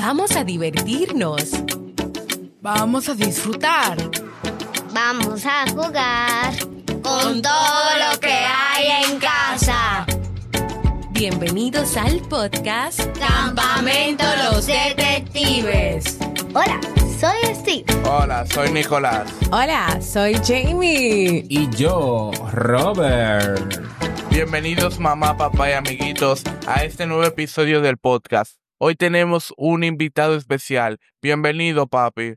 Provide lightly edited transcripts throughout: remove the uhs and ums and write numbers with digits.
Vamos a divertirnos. Vamos a disfrutar. Vamos a jugar con todo lo que hay en casa. Bienvenidos al podcast Campamento Los Detectives. Hola, soy Steve. Hola, soy Nicolás. Hola, soy Jamie. Y yo, Robert. Bienvenidos mamá, papá y amiguitos a este nuevo episodio del podcast. Hoy tenemos un invitado especial. Bienvenido, papi.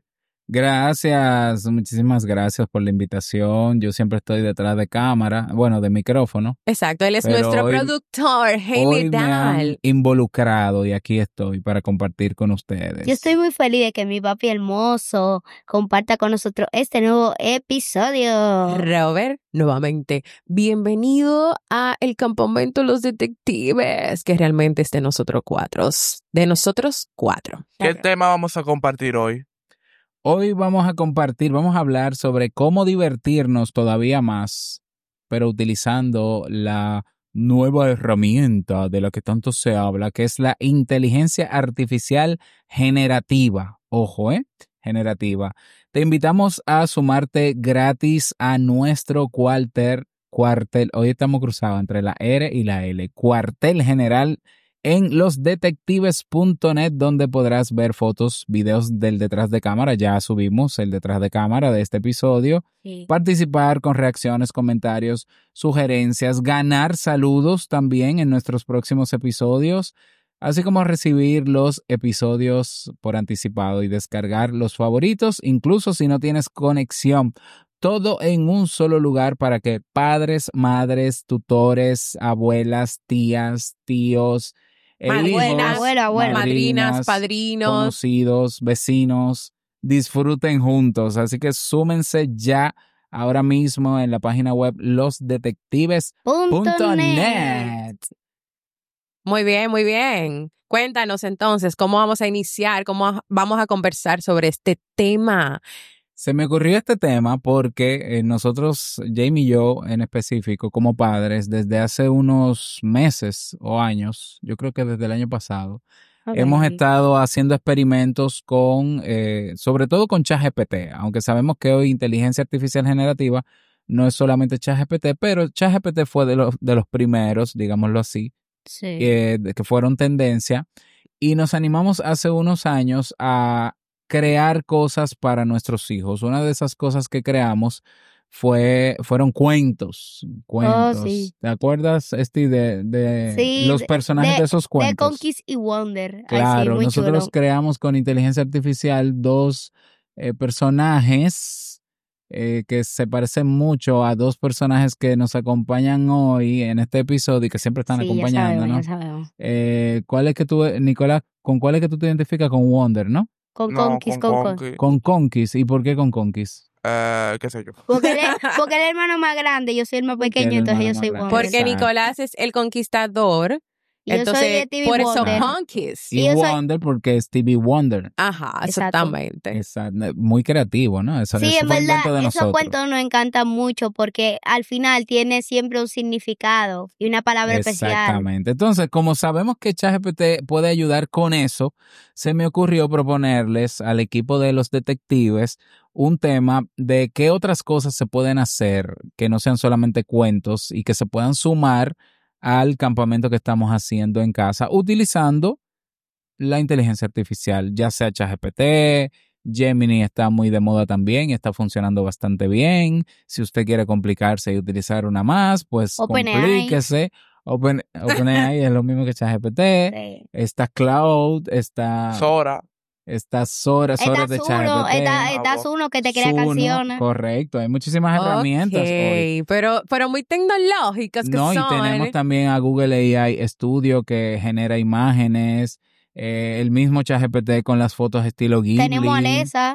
Gracias, muchísimas gracias por la invitación. Yo siempre estoy detrás de cámara, bueno, de micrófono. Exacto, él es Pero nuestro hoy- productor Hoy me han general. involucrado y aquí estoy para compartir con ustedes. Yo estoy muy feliz de que mi papi hermoso comparta con nosotros este nuevo episodio. Robert, nuevamente, bienvenido a el Campamento Los Detectives, que realmente es de nosotros cuatro. De nosotros cuatro. ¿Qué tema vamos a compartir hoy? Hoy vamos a hablar sobre cómo divertirnos todavía más, pero utilizando la nueva herramienta de la que tanto se habla, que es la inteligencia artificial generativa. Ojo, generativa. Te invitamos a sumarte gratis a nuestro cuartel. Hoy estamos cruzados entre la R y la L. Cuartel general en losdetectives.net, donde podrás ver fotos, videos del detrás de cámara. Ya subimos el detrás de cámara de este episodio. Sí. Participar con reacciones, comentarios, sugerencias, ganar saludos también en nuestros próximos episodios, así como recibir los episodios por anticipado y descargar los favoritos, incluso si no tienes conexión. Todo en un solo lugar para que padres, madres, tutores, abuelas, tías, tíos, Buenas, abuela, madrinas, padrinos. conocidos, vecinos, disfruten juntos. Así que súmense ya ahora mismo en la página web losdetectives.net. Muy bien, muy bien. Cuéntanos entonces cómo vamos a iniciar, cómo vamos a conversar sobre este tema. Se me ocurrió este tema porque nosotros, Jamie y yo en específico, como padres, desde hace unos meses o años, yo creo que desde el año pasado, Ok. hemos estado haciendo experimentos con, sobre todo con ChatGPT, aunque sabemos que hoy inteligencia artificial generativa no es solamente ChatGPT, pero ChatGPT fue de los primeros, digámoslo así, Sí. que fueron tendencia, y nos animamos hace unos años a crear cosas para nuestros hijos. Una de esas cosas que creamos fueron cuentos. Sí. ¿Te acuerdas, de Sí, los personajes de esos De cuentos? Conquist y Wonder. Ay, sí, Claro, muy nosotros chulo. creamos con inteligencia artificial dos personajes que se parecen mucho a dos personajes que nos acompañan hoy en este episodio y que siempre están Sí, acompañándonos. ya sabemos. ¿Cuál es que tú, Nicolás, con cuál es que tú te identificas? Con Wonder, ¿no? Con No, Conquist, con con Conky. Con Conquist. ¿Y por qué con Conquist? ¿Qué sé yo? Porque el hermano más grande, yo soy el más Porque pequeño, el entonces yo hermano soy más Wonder. Porque Exacto. Nicolás es el conquistador. Y yo soy Entonces, de Stevie por eso Wonder. Conquist. Y yo soy- Wonder porque es Stevie Wonder. Ajá, Exacto. exactamente. Exacto. Muy creativo, ¿no? Eso Sí, fue en invento verdad, de esos nosotros. cuentos nos encantan mucho porque al final tiene siempre un significado y una palabra especial. Exactamente. Entonces, como sabemos que ChatGPT puede ayudar con eso, se me ocurrió proponerles al equipo de los detectives un tema de qué otras cosas se pueden hacer que no sean solamente cuentos y que se puedan sumar al campamento que estamos haciendo en casa utilizando la inteligencia artificial, ya sea ChatGPT. Gemini está muy de moda también y está funcionando bastante bien. Si usted quiere complicarse y utilizar una más, pues OpenAI. complíquese. OpenAI es lo mismo que ChatGPT. Sí. Está Cloud, está Sora. Sora Está de Zuno, ChatGPT. está Zuno que te crea Suno, canciones. correcto, hay muchísimas herramientas hoy. Ok, pero muy tecnológicas que No, son. y tenemos también a Google AI Studio que genera imágenes, el mismo ChatGPT con las fotos estilo Ghibli. Tenemos a Alexa.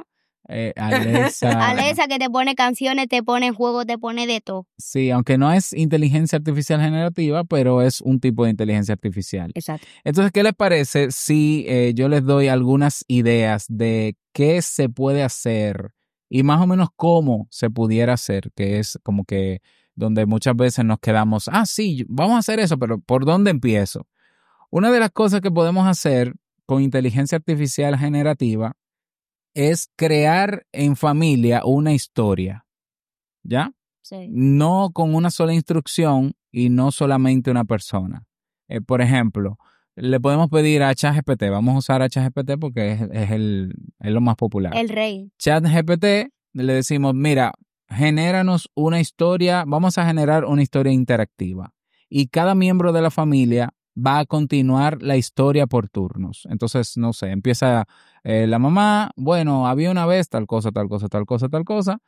Alexa. Alexa que te pone canciones, te pone juegos, te pone de todo. Sí, aunque no es inteligencia artificial generativa, pero es un tipo de inteligencia artificial. Exacto. Entonces, ¿qué les parece si yo les doy algunas ideas de qué se puede hacer y más o menos cómo se pudiera hacer? Que es como que donde muchas veces nos quedamos, sí, vamos a hacer eso, pero ¿por dónde empiezo? Una de las cosas que podemos hacer con inteligencia artificial generativa es crear en familia una historia, ¿ya? Sí. No con una sola instrucción y no solamente una persona. Por ejemplo, le podemos pedir a ChatGPT, vamos a usar a ChatGPT porque es lo más popular. El rey. ChatGPT, le decimos, mira, genéranos una historia, vamos a generar una historia interactiva. Y cada miembro de la familia va a continuar la historia por turnos. Entonces, no sé, empieza la mamá, bueno, había una vez tal cosa, tal cosa, tal cosa, tal cosa,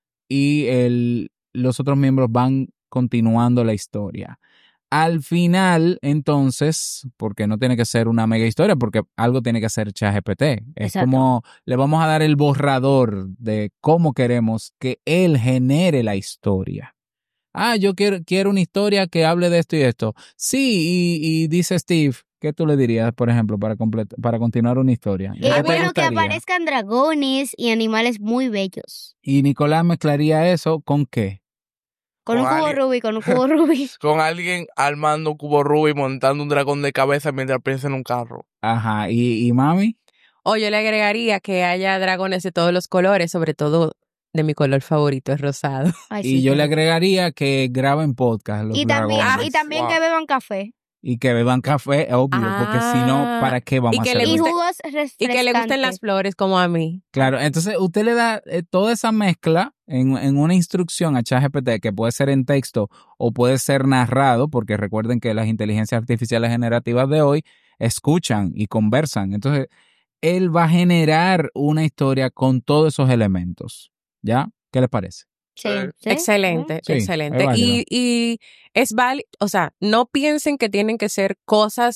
y los otros miembros van continuando la historia. Al final, entonces, porque no tiene que ser una mega historia, porque algo tiene que ser ChatGPT. Es Exacto. como le vamos a dar el borrador de cómo queremos que él genere la historia. Yo quiero una historia que hable de esto y esto. Sí, y dice Steve, ¿qué tú le dirías, por ejemplo, para continuar una historia? Qué ¿Qué te bueno que gustaría? aparezcan dragones y animales muy bellos. Y Nicolás mezclaría eso ¿con qué? Con un Con cubo alguien. Rubik, con un cubo Rubik. Con alguien armando un cubo Rubik y montando un dragón de cabeza mientras piensa en un carro. Ajá, ¿y mami? O yo le agregaría que haya dragones de todos los colores, sobre todo de mi color favorito, es rosado. Ay, Y sí, yo qué le rico. agregaría que graben podcast los Y también, dragones. y también que Wow. beban café. Y que beban café, obvio, porque si no, ¿para qué vamos Y a que hacer le Y eso? guste- jugos Y refrescantes. que le gusten las flores como a mí. Claro, entonces usted le da toda esa mezcla en una instrucción a ChatGPT que puede ser en texto o puede ser narrado, porque recuerden que las inteligencias artificiales generativas de hoy escuchan y conversan. Entonces, él va a generar una historia con todos esos elementos. ¿Ya? ¿Qué les parece? Sí, sí. Excelente, Sí, excelente. es válido. Y es válido, o sea, no piensen que tienen que ser cosas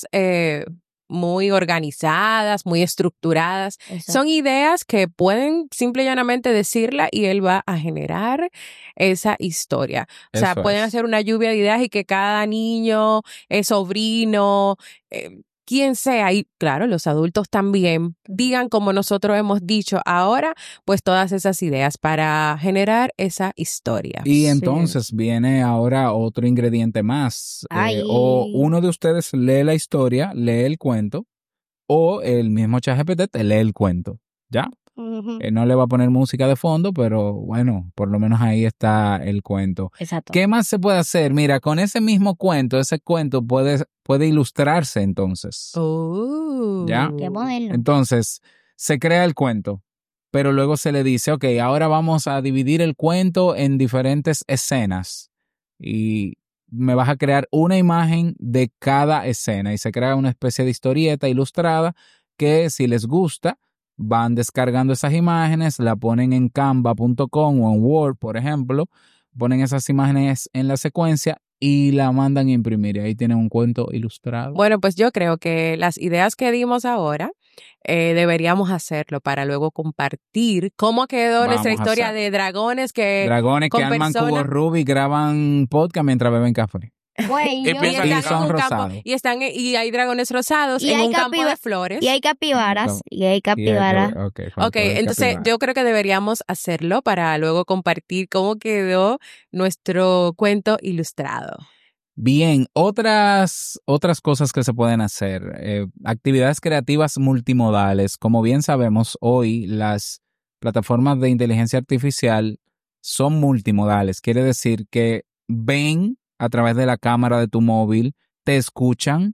muy organizadas, muy estructuradas. Exacto. Son ideas que pueden simple y llanamente decirla y él va a generar esa historia. O sea, Eso pueden es. hacer una lluvia de ideas y que cada niño, sobrino, quien sea, y claro, los adultos también digan como nosotros hemos dicho ahora, pues todas esas ideas para generar esa historia. Y entonces viene ahora otro ingrediente más. Ay. O uno de ustedes lee la historia, lee el cuento, o el mismo ChatGPT te lee el cuento. ¿Ya? Ujú. No le va a poner música de fondo, pero bueno, por lo menos ahí está el cuento. Exacto. ¿Qué más se puede hacer? Mira, con ese mismo cuento, ese cuento puede ilustrarse entonces. ¿Ya? Qué moderno. Entonces, se crea el cuento, pero luego se le dice, ok, ahora vamos a dividir el cuento en diferentes escenas y me vas a crear una imagen de cada escena y se crea una especie de historieta ilustrada que si les gusta, van descargando esas imágenes, la ponen en canva.com o en Word, por ejemplo, ponen esas imágenes en la secuencia y la mandan a imprimir y ahí tienen un cuento ilustrado. Bueno, pues yo creo que las ideas que dimos ahora deberíamos hacerlo para luego compartir cómo quedó Vamos nuestra a historia hacer. de dragones que Dragones que con arman personas- cubos Rubik, graban podcast mientras beben café. Güey, Y yo- piensa y que están en son un campo rosados. y hay dragones rosados Y en hay un campo capiba- de flores. y hay capibaras. Y hay capibaras. Ok, entonces yo creo que deberíamos hacerlo para luego compartir cómo quedó nuestro cuento ilustrado. Bien, otras cosas que se pueden hacer. Actividades creativas multimodales. Como bien sabemos, hoy las plataformas de inteligencia artificial son multimodales. Quiere decir que ven a través de la cámara de tu móvil, te escuchan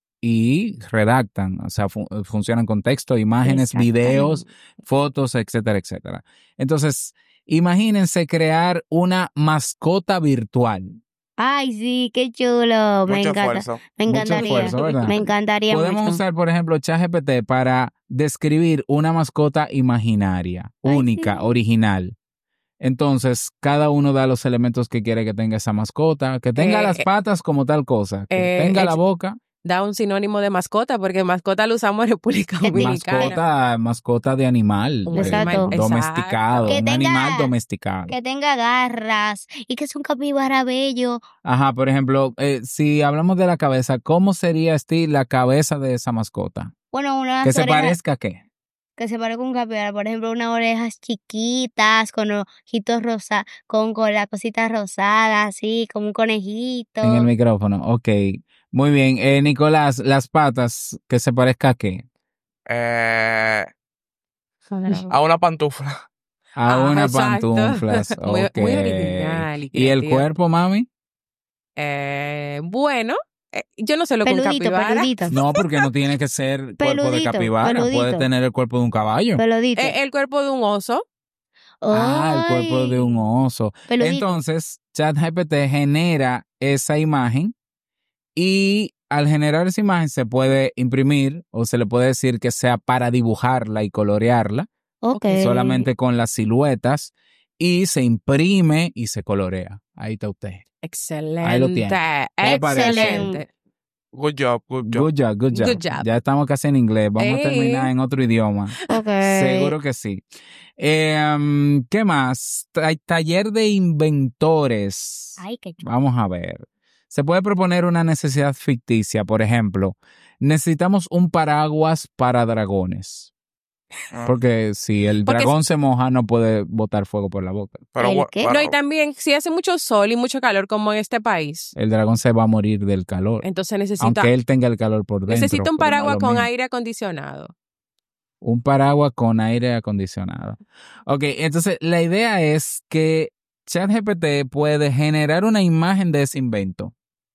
y redactan. O sea, funcionan con texto, imágenes, videos, fotos, etcétera, etcétera. Entonces, imagínense crear una mascota virtual. Ay, sí, qué chulo. Me Mucho encanta. esfuerzo. Me Mucho encantaría. esfuerzo, ¿verdad? Me encantaría Podemos mucho. usar, por ejemplo, ChatGPT para describir una mascota imaginaria, Ay, única, sí. original. Entonces, cada uno da los elementos que quiere que tenga esa mascota, que tenga las patas como tal cosa, que tenga la boca. Da un sinónimo de mascota, porque mascota lo usamos en República Dominicana. Mascota de animal, Un Exacto. domesticado, Que un tenga- animal domesticado. Que tenga garras y que es un capibara bello. Ajá, por ejemplo, si hablamos de la cabeza, ¿cómo sería, Steve, la cabeza de esa mascota? Bueno, unas ¿Que se orejas. parezca a qué? Que se parezca a un capibara. Por ejemplo, unas orejas chiquitas, con ojitos rosados, con las cositas rosadas, así, como un conejito. En el micrófono, ok. Muy bien. Nicolás, las patas, ¿que se parezca a qué? A una pantufla. A una exacto. pantuflas. Muy Ok. original y ¿Y el creativo. cuerpo, mami? Bueno, yo no sé lo que un Peludito, capibara. peludito. No, porque no tiene que ser cuerpo de Peludito, capibara. Puede peludito. tener el cuerpo de un caballo. Peludito. El cuerpo de un oso. El cuerpo de un Ay, oso. peludito. Entonces, ChatGPT genera esa imagen y al generar esa imagen se puede imprimir o se le puede decir que sea para dibujarla y colorearla Ok. solamente con las siluetas y se imprime y se colorea. Ahí está usted. Excelente. Ahí lo tiene. ¿Qué le parece? Excelente. Good job, good job. Good job, good job. Good job. Ya estamos casi en inglés. Vamos a terminar en otro idioma. Ok. Seguro que sí. ¿Qué más? Taller de inventores. Ay, qué chulo. Vamos a ver. Se puede proponer una necesidad ficticia. Por ejemplo, necesitamos un paraguas para dragones. Ah. Porque si el Porque dragón se moja, no puede botar fuego por la boca. Pero, ¿El qué? No, y también, si hace mucho sol y mucho calor, como en este país, El dragón se va a morir del calor. entonces necesita Aunque él tenga el calor por dentro. un pero no es paraguas lo con mismo. aire acondicionado. Un paraguas con aire acondicionado. Ok, entonces la idea es que ChatGPT puede generar una imagen de ese invento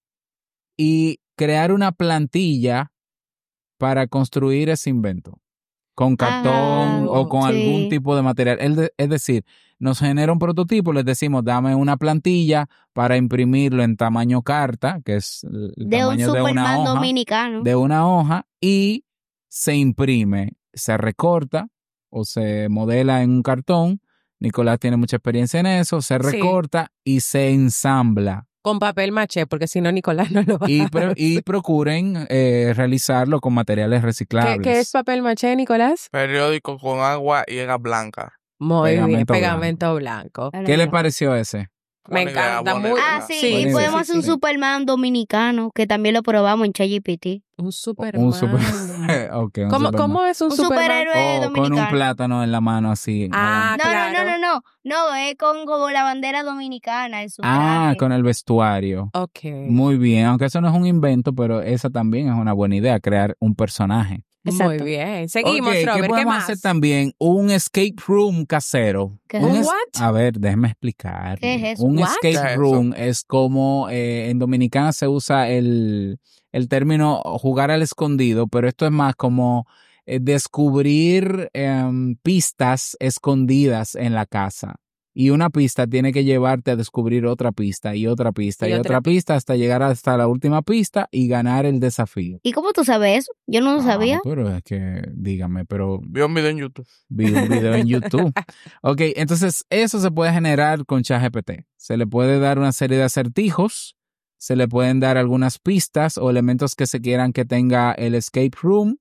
y crear una plantilla para construir ese invento con cartón Ajá, o con sí. algún tipo de material. Es decir, nos genera un prototipo, les decimos, dame una plantilla para imprimirlo en tamaño carta, que es el De un tamaño de una Superman hoja. dominicano. De una hoja y se imprime, se recorta o se modela en un cartón. Nicolás tiene mucha experiencia en eso, se Sí. recorta y se ensambla. Con papel maché, porque si no, Nicolás no lo va Y, a y procuren realizarlo con materiales reciclables. ¿Qué es papel maché, Nicolás? periódico con agua y era blanca. Muy bien, Pegamento pegamento blanco. ¿Qué le pareció ese? Me Buena idea, encanta, buena muy- idea. Ah, sí, Buena y idea. podemos Sí, hacer un sí. Superman dominicano, que también lo probamos en ChatGPT. Un Superman. Un super... Ok, un ¿Cómo, Superman. ¿Cómo es un Un Superman? superhéroe Oh, con un dominicano. plátano en la mano así. Ah, No, claro. no, es con como la bandera dominicana, el Ah, superhéroe. con el vestuario. Ok. Muy bien, aunque eso no es un invento, pero esa también es una buena idea, crear un personaje. Muy Exacto. bien. Seguimos, Ok, Robert. ¿qué ¿Qué podemos más? hacer también? Un escape room casero. ¿Qué Un es? ¿What? A ver, déjeme explicar. ¿Qué es eso? Un What? escape ¿Qué es room es como en Dominicana se usa el término jugar al escondido, pero esto es más como descubrir pistas escondidas en la casa. Y una pista tiene que llevarte a descubrir otra pista y otra pista Y y otra otra pista hasta llegar hasta la última pista y ganar el desafío. ¿Y cómo tú sabes eso? Yo no lo sabía. Pero es que, dígame, pero Vi un video en YouTube. vi un video en YouTube. Ok, entonces eso se puede generar con ChatGPT. Se le puede dar una serie de acertijos, se le pueden dar algunas pistas o elementos que se quieran que tenga el escape room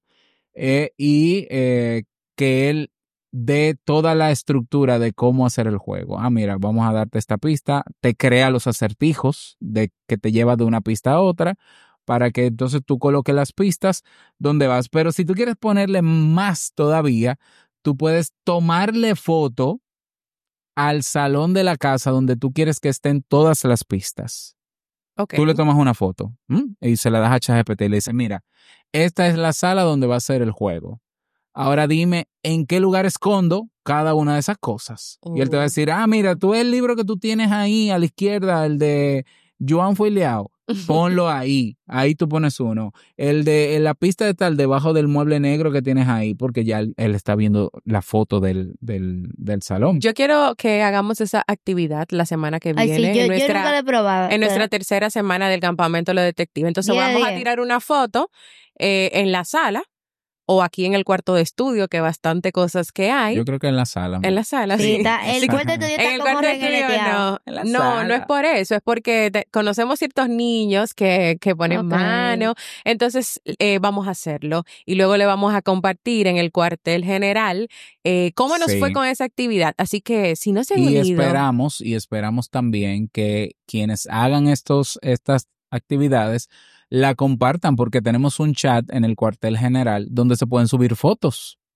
y que él dé toda la estructura de cómo hacer el juego. Ah, mira, vamos a darte esta pista, te crea los acertijos de que te lleva de una pista a otra para que entonces tú coloques las pistas donde vas. Pero si tú quieres ponerle más todavía, tú puedes tomarle foto al salón de la casa donde tú quieres que estén todas las pistas. Ok. Tú le tomas una foto y se la das a ChatGPT y le dices, mira, esta es la sala donde va a ser el juego. Ahora dime en qué lugar escondo cada una de esas cosas. Y él te va a decir, mira, tú el libro que tú tienes ahí a la izquierda, el de Joan Foileao, ponlo ahí. Ahí tú pones uno. El de la pista de tal, debajo del mueble negro que tienes ahí, porque ya él está viendo la foto del salón. Yo quiero que hagamos esa actividad la semana que Ay, viene. sí, yo en nunca lo nuestra, he probado. en nuestra pero- tercera semana del campamento de los detectives. Entonces Día a vamos a día. tirar una foto en la sala o aquí en el cuarto de estudio, que bastante cosas que hay. Yo creo que en la sala. En la sala, Sí, sí. está, el cuarto de estudio En está el como cuarto de estudio regueteado. En la no, sala. no es por eso, es porque conocemos ciertos niños que ponen Ok. mano, entonces vamos a hacerlo y luego le vamos a compartir en el cuartel general cómo nos Sí. fue con esa actividad. Así que si no se han Y unido, esperamos también que quienes hagan estas actividades la compartan porque tenemos un chat en el cuartel general donde se pueden subir fotos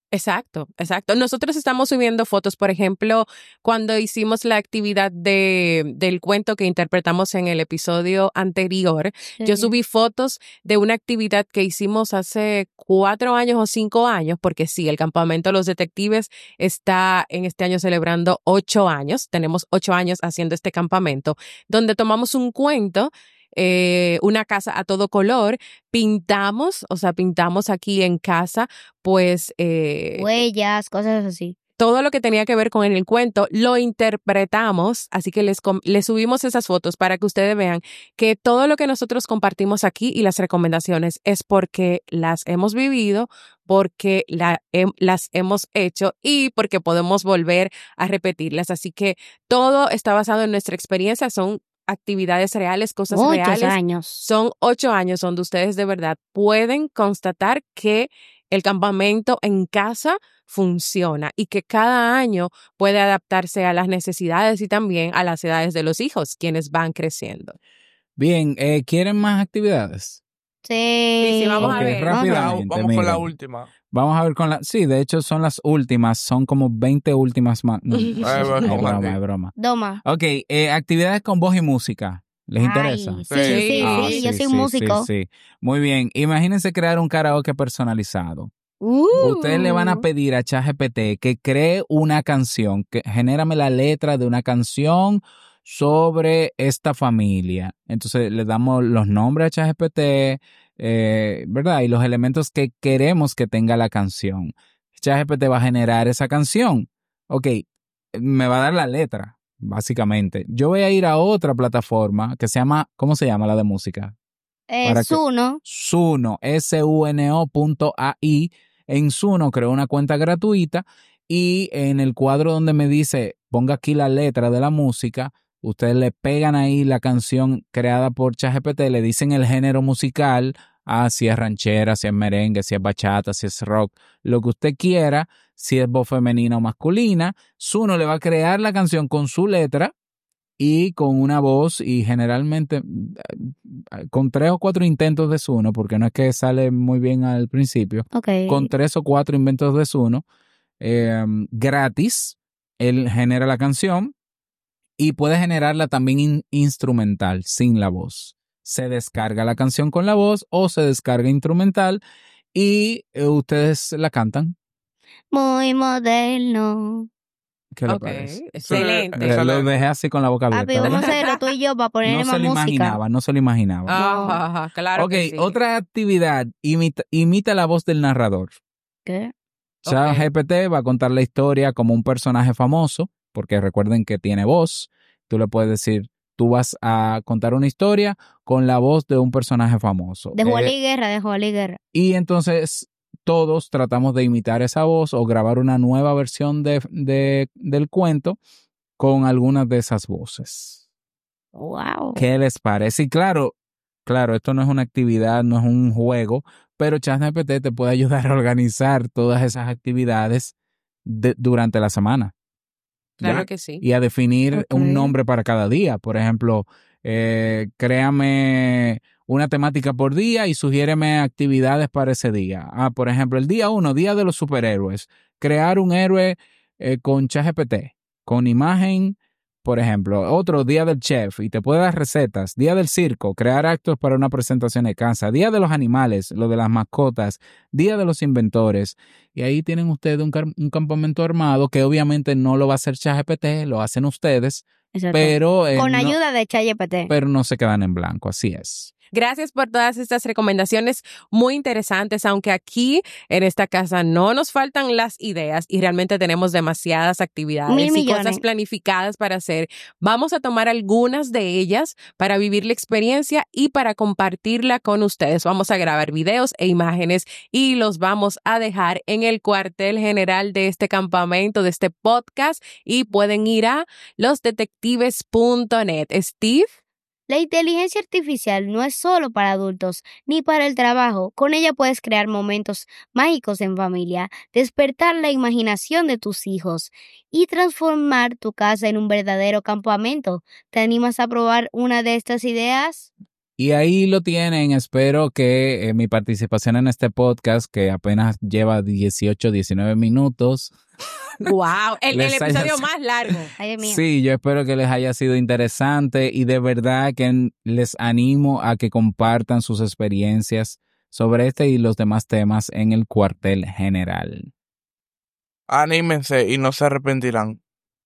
Exacto, exacto. Nosotros estamos subiendo fotos, por ejemplo, cuando hicimos la actividad del cuento que interpretamos en el episodio anterior, yo subí fotos de una actividad que hicimos hace 4 años o 5 años, porque sí, el Campamento de los Detectives está en este año celebrando 8 años. Tenemos 8 años haciendo este campamento, donde tomamos un cuento, una casa a todo color, pintamos aquí en casa, pues Huellas, cosas así. todo lo que tenía que ver con el cuento lo interpretamos, así que les subimos esas fotos para que ustedes vean que todo lo que nosotros compartimos aquí y las recomendaciones es porque las hemos vivido, porque las hemos hecho y porque podemos volver a repetirlas. Así que todo está basado en nuestra experiencia, son actividades reales, cosas 8 reales. años. Son 8 años donde ustedes de verdad pueden constatar que el campamento en casa funciona y que cada año puede adaptarse a las necesidades y también a las edades de los hijos, quienes van creciendo. Bien, ¿quieren más actividades? Sí, vamos a Ok, ver. rápidamente, Vamos con la miren. última. Vamos a ver con la... Sí, de hecho son las últimas, son como 20 últimas más. No, es broma. Doma. Ok, actividades con voz y música. ¿Les interesa? Ay, sí, Ah, yo soy músico. Sí. Muy bien, imagínense crear un karaoke personalizado. Ustedes le van a pedir a ChatGPT que cree una canción, que genérame la letra de una canción sobre esta familia. Entonces le damos los nombres a ChatGPT, ¿verdad? Y los elementos que queremos que tenga la canción. ChatGPT va a generar esa canción. Ok, me va a dar la letra, básicamente. Yo voy a ir a otra plataforma que se llama, ¿cómo se llama la de música? Suno. Suno, suno.ai. En Suno creo una cuenta gratuita y en el cuadro donde me dice ponga aquí la letra de la música, ustedes le pegan ahí la canción creada por ChatGPT, le dicen el género musical, si es ranchera, si es merengue, si es bachata, si es rock, lo que usted quiera, si es voz femenina o masculina. Suno le va a crear la canción con su letra y con una voz, y generalmente con 3 o 4 intentos de Suno, porque no es que sale muy bien al principio, con 3 o 4 inventos de Suno, gratis, él genera la canción y puede generarla también instrumental, sin la voz. Se descarga la canción con la voz o se descarga instrumental y ustedes la cantan. Muy moderno. ¿Qué le parece? Excelente. Lo dejé así con la boca abierta. Papi, vamos a hacerlo tú y yo para ponerle más música. No se lo imaginaba. Ajá, claro. Ok, que sí. otra actividad, imita la voz del narrador. ¿Qué? ChatGPT va a contar la historia como un personaje famoso, porque recuerden que tiene voz. Tú le puedes decir, tú vas a contar una historia con la voz de un personaje famoso. De Juan y Guerra. Y entonces todos tratamos de imitar esa voz o grabar una nueva versión del cuento con algunas de esas voces. Wow. ¿Qué les parece? Y claro, esto no es una actividad, no es un juego, pero ChatGPT te puede ayudar a organizar todas esas actividades durante la semana. Claro que sí. Y a definir un nombre para cada día. Por ejemplo, créame una temática por día y sugiéreme actividades para ese día. Por ejemplo, el día 1, Día de los Superhéroes. Crear un héroe con ChatGPT, con imagen, por ejemplo. Otro, Día del Chef, y te puede dar recetas. Día del Circo, crear actos para una presentación de casa. Día de los Animales, lo de las mascotas. Día de los Inventores. Y ahí tienen ustedes un campamento armado que obviamente no lo va a hacer ChatGPT, lo hacen ustedes. Exacto. Pero con ayuda de ChatGPT. Pero no se quedan en blanco, así es. Gracias por todas estas recomendaciones muy interesantes, aunque aquí en esta casa no nos faltan las ideas y realmente tenemos demasiadas actividades y cosas planificadas para hacer. Vamos a tomar algunas de ellas para vivir la experiencia y para compartirla con ustedes. Vamos a grabar videos e imágenes y los vamos a dejar en el cuartel general de este campamento, de este podcast, y pueden ir a losdetectives.net. Steve. La inteligencia artificial no es solo para adultos ni para el trabajo. Con ella puedes crear momentos mágicos en familia, despertar la imaginación de tus hijos y transformar tu casa en un verdadero campamento. ¿Te animas a probar una de estas ideas? Y ahí lo tienen. Espero que mi participación en este podcast, que apenas lleva 18, 19 minutos. ¡Wow! El Les haya episodio sido- más largo. Ay, Dios mío. Sí, yo espero que les haya sido interesante y de verdad que les animo a que compartan sus experiencias sobre este y los demás temas en el cuartel general. Anímense y no se arrepentirán.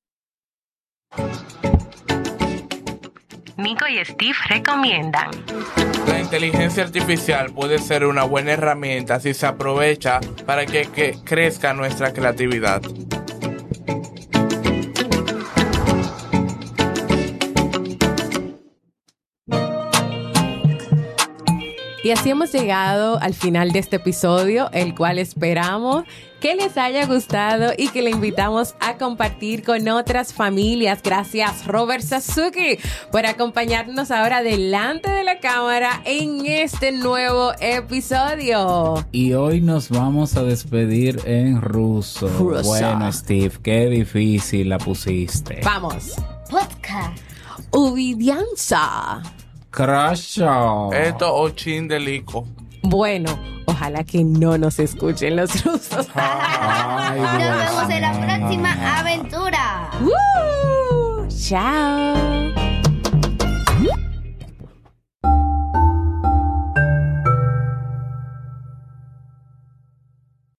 Nico y Steve recomiendan. La inteligencia artificial puede ser una buena herramienta si se aprovecha para que crezca nuestra creatividad. Y así hemos llegado al final de este episodio, el cual esperamos que les haya gustado y que le invitamos a compartir con otras familias. Gracias, Robert Sasuki, por acompañarnos ahora delante de la cámara en este nuevo episodio. Y hoy nos vamos a despedir en ruso. Ruso. Bueno, Steve, qué difícil la pusiste. Vamos. Podcast. Uvidianza. Crasho. Esto ochin de lico. Bueno, ojalá que no nos escuchen los rusos. Ay, Nos Dios vemos en la mío. próxima aventura. ¡Woo! Chao.